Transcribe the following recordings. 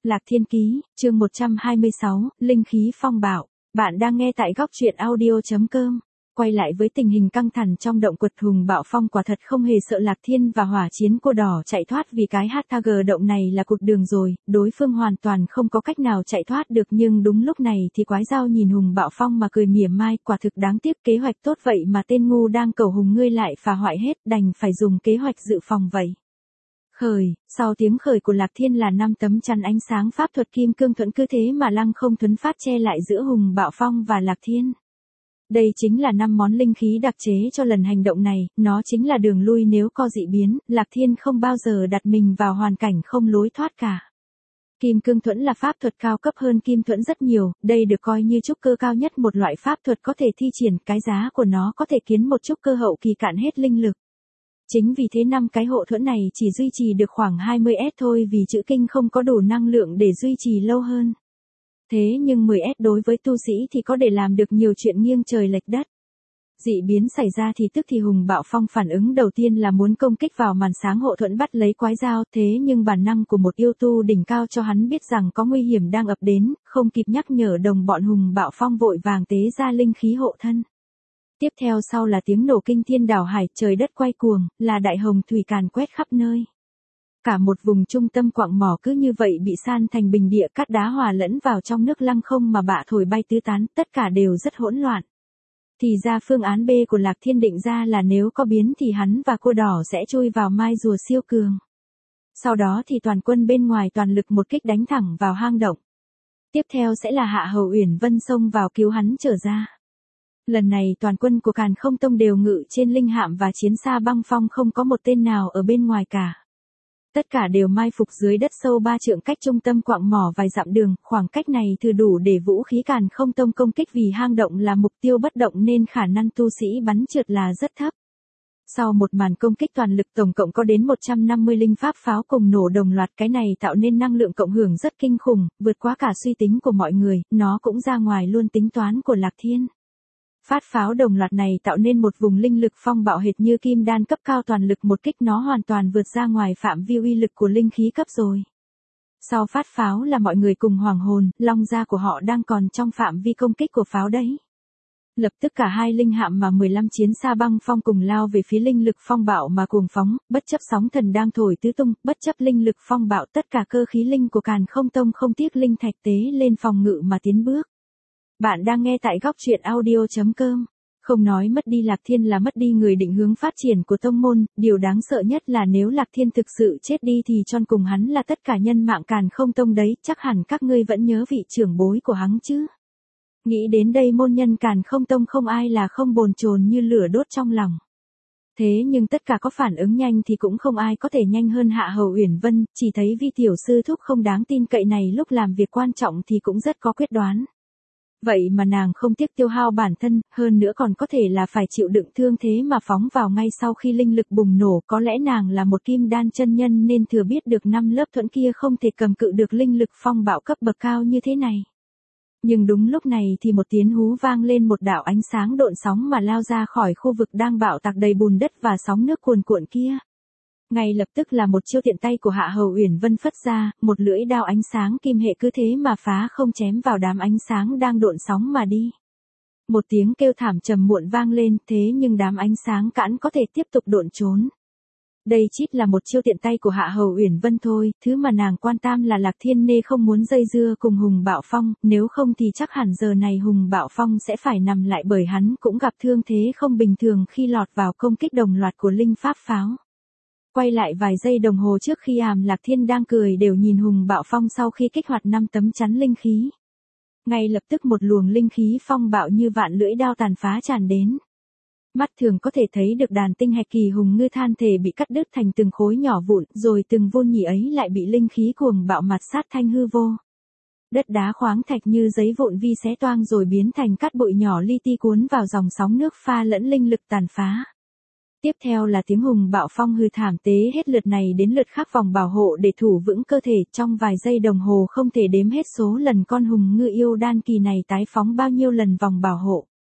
Lạc Thiên Ký, chương 126, Linh khí phong bạo. Bạn đang nghe tại góc truyện audio.com. Quay lại với tình hình căng thẳng trong động quật, hùng bạo phong quả thật không hề sợ Lạc Thiên và hỏa chiến cô đỏ chạy thoát, vì cái HG động này là cụt đường rồi, đối phương hoàn toàn không có cách nào chạy thoát được. Nhưng đúng lúc này thì quái dao nhìn hùng bạo phong mà cười mỉa mai, quả thực đáng tiếc, kế hoạch tốt vậy mà tên ngu đang cầu hùng ngươi lại phá hoại hết, đành phải dùng kế hoạch dự phòng vậy. Sau tiếng khởi của Lạc Thiên là 5 tấm chắn ánh sáng pháp thuật kim cương thuẫn, cứ thế mà lăng không thuấn phát che lại giữa hùng bạo phong và Lạc Thiên. Đây chính là 5 món linh khí đặc chế cho lần hành động này, nó chính là đường lui nếu có dị biến, Lạc Thiên không bao giờ đặt mình vào hoàn cảnh không lối thoát cả. Kim cương thuẫn là pháp thuật cao cấp hơn kim thuẫn rất nhiều, đây được coi như trúc cơ cao nhất một loại pháp thuật có thể thi triển, cái giá của nó có thể khiến một trúc cơ hậu kỳ cạn hết linh lực. Chính vì thế 5 cái hộ thuẫn này chỉ duy trì được khoảng 20S thôi, vì chữ kinh không có đủ năng lượng để duy trì lâu hơn. Thế nhưng 10S đối với tu sĩ thì có để làm được nhiều chuyện nghiêng trời lệch đất. Dị biến xảy ra thì tức thì hùng bạo phong phản ứng đầu tiên là muốn công kích vào màn sáng hộ thuẫn bắt lấy quái dao, thế nhưng bản năng của một yêu tu đỉnh cao cho hắn biết rằng có nguy hiểm đang ập đến, không kịp nhắc nhở đồng bọn, hùng bạo phong vội vàng tế ra linh khí hộ thân. Tiếp theo sau là tiếng nổ kinh thiên đảo hải, trời đất quay cuồng, là đại hồng thủy càn quét khắp nơi. Cả một vùng trung tâm quặng mỏ cứ như vậy bị san thành bình địa, cát đá hòa lẫn vào trong nước lăng không mà bạ thổi bay tứ tán, tất cả đều rất hỗn loạn. Thì ra phương án B của Lạc Thiên định ra là nếu có biến thì hắn và cô đỏ sẽ chui vào mai rùa siêu cường. Sau đó thì toàn quân bên ngoài toàn lực một kích đánh thẳng vào hang động. Tiếp theo sẽ là Hạ Hầu Uyển Vân xông vào cứu hắn trở ra. Lần này toàn quân của Càn Không Tông đều ngự trên linh hạm và chiến xa băng phong, không có một tên nào ở bên ngoài cả. Tất cả đều mai phục dưới đất sâu 3 trượng cách trung tâm quặng mỏ vài dặm đường, khoảng cách này thừa đủ để vũ khí Càn Không Tông công kích, vì hang động là mục tiêu bất động nên khả năng tu sĩ bắn trượt là rất thấp. Sau một màn công kích toàn lực, tổng cộng có đến 150 linh pháp pháo cùng nổ đồng loạt, cái này tạo nên năng lượng cộng hưởng rất kinh khủng, vượt quá cả suy tính của mọi người, nó cũng ra ngoài luôn tính toán của Lạc Thiên. Phát pháo đồng loạt này tạo nên một vùng linh lực phong bạo hệt như kim đan cấp cao, toàn lực một kích nó hoàn toàn vượt ra ngoài phạm vi uy lực của linh khí cấp rồi. Sau phát pháo là mọi người cùng hoàng hồn, long gia của họ đang còn trong phạm vi công kích của pháo đấy. Lập tức cả hai linh hạm mà 15 chiến xa băng phong cùng lao về phía linh lực phong bạo mà cuồng phóng, bất chấp sóng thần đang thổi tứ tung, bất chấp linh lực phong bạo, tất cả cơ khí linh của Càn Không Tông không tiếc linh thạch tế lên phòng ngự mà tiến bước. Bạn đang nghe tại góc truyện audio.com. Không nói mất đi Lạc Thiên là mất đi người định hướng phát triển của tông môn, điều đáng sợ nhất là nếu Lạc Thiên thực sự chết đi thì chôn cùng hắn là tất cả nhân mạng Càn Không Tông đấy, chắc hẳn các ngươi vẫn nhớ vị trưởng bối của hắn chứ. Nghĩ đến đây môn nhân Càn Không Tông không ai là không bồn chồn như lửa đốt trong lòng. Thế nhưng tất cả có phản ứng nhanh thì cũng không ai có thể nhanh hơn Hạ Hầu Uyển Vân, chỉ thấy vi tiểu sư thúc không đáng tin cậy này lúc làm việc quan trọng thì cũng rất có quyết đoán. Vậy mà nàng không tiếc tiêu hao bản thân, hơn nữa còn có thể là phải chịu đựng thương thế mà phóng vào ngay sau khi linh lực bùng nổ, có lẽ nàng là một kim đan chân nhân nên thừa biết được 5 lớp thuẫn kia không thể cầm cự được linh lực phong bạo cấp bậc cao như thế này. Nhưng đúng lúc này thì một tiếng hú vang lên, một đạo ánh sáng độn sóng mà lao ra khỏi khu vực đang bạo tạc đầy bùn đất và sóng nước cuồn cuộn kia. Ngay lập tức là một chiêu tiện tay của Hạ Hầu Uyển Vân phất ra, một lưỡi đao ánh sáng kim hệ cứ thế mà phá không chém vào đám ánh sáng đang độn sóng mà đi. Một tiếng kêu thảm trầm muộn vang lên, thế nhưng đám ánh sáng cản có thể tiếp tục độn trốn. Đây chít là một chiêu tiện tay của Hạ Hầu Uyển Vân thôi, thứ mà nàng quan tâm là Lạc Thiên Nê không muốn dây dưa cùng hùng bạo phong, nếu không thì chắc hẳn giờ này hùng bạo phong sẽ phải nằm lại, bởi hắn cũng gặp thương thế không bình thường khi lọt vào công kích đồng loạt của linh pháp pháo. Quay lại vài giây đồng hồ trước khi Lạc Thiên đang cười đều nhìn hùng bạo phong sau khi kích hoạt 5 tấm chắn linh khí. Ngay lập tức một luồng linh khí phong bạo như vạn lưỡi đao tàn phá tràn đến. Mắt thường có thể thấy được đàn tinh hạch kỳ hùng ngư than thể bị cắt đứt thành từng khối nhỏ vụn, rồi từng vôn nhỉ ấy lại bị linh khí cuồng bạo mặt sát thanh hư vô. Đất đá khoáng thạch như giấy vụn vi xé toang rồi biến thành cát bụi nhỏ li ti cuốn vào dòng sóng nước pha lẫn linh lực tàn phá. Tiếp theo là tiếng hùng bạo phong hư thảm tế hết lượt này đến lượt khác vòng bảo hộ để thủ vững cơ thể, trong vài giây đồng hồ không thể đếm hết số lần con hùng ngư yêu đan kỳ này tái phóng bao nhiêu lần vòng bảo hộ.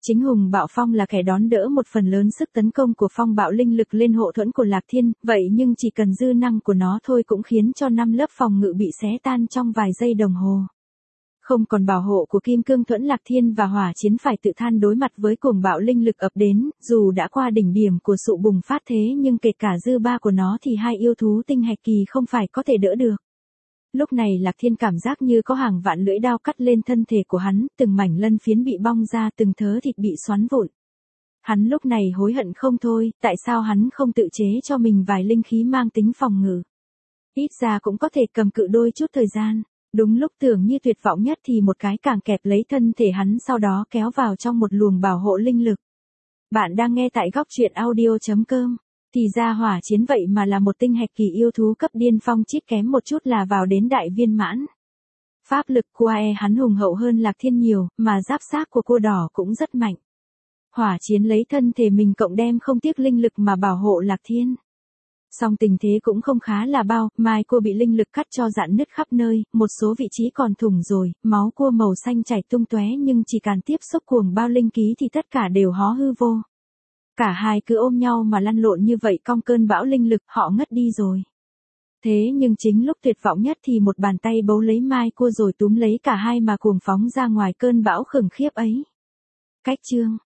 Chính Hùng Bạo Phong là kẻ đón đỡ một phần lớn sức tấn công của phong bạo linh lực lên hộ thuẫn của Lạc Thiên, vậy nhưng chỉ cần dư năng của nó thôi cũng khiến cho 5 lớp phòng ngự bị xé tan trong vài giây đồng hồ. Không còn bảo hộ của kim cương thuẫn, Lạc Thiên và Hỏa Chiến phải tự than đối mặt với cuồng bạo linh lực ập đến, dù đã qua đỉnh điểm của sự bùng phát thế nhưng kể cả dư ba của nó thì hai yêu thú tinh hạch kỳ không phải có thể đỡ được. Lúc này Lạc Thiên cảm giác như có hàng vạn lưỡi đao cắt lên thân thể của hắn, từng mảnh lân phiến bị bong ra, từng thớ thịt bị xoắn vụn. Hắn lúc này hối hận không thôi, tại sao hắn không tự chế cho mình vài linh khí mang tính phòng ngự. Ít ra cũng có thể cầm cự đôi chút thời gian. Đúng lúc tưởng như tuyệt vọng nhất thì một cái càng kẹp lấy thân thể hắn, sau đó kéo vào trong một luồng bảo hộ linh lực. Bạn đang nghe tại góc truyện audio.com. Thì ra Hỏa Chiến vậy mà là một tinh hạch kỳ yêu thú cấp điên phong, chít kém một chút là vào đến đại viên mãn. Pháp lực của hắn hùng hậu hơn Lạc Thiên nhiều, mà giáp xác của cô đỏ cũng rất mạnh. Hỏa Chiến lấy thân thể mình cộng đem không tiếc linh lực mà bảo hộ Lạc Thiên. Song tình thế cũng không khá là bao, mai cua bị linh lực cắt cho rạn nứt khắp nơi, một số vị trí còn thủng rồi, máu cua màu xanh chảy tung tóe, nhưng chỉ cần tiếp xúc cuồng bao linh ký thì tất cả đều hó hư vô. Cả hai cứ ôm nhau mà lăn lộn như vậy, cong cơn bão linh lực, họ ngất đi rồi. Thế nhưng chính lúc tuyệt vọng nhất thì một bàn tay bấu lấy mai cua rồi túm lấy cả hai mà cuồng phóng ra ngoài cơn bão khủng khiếp ấy. Cách chương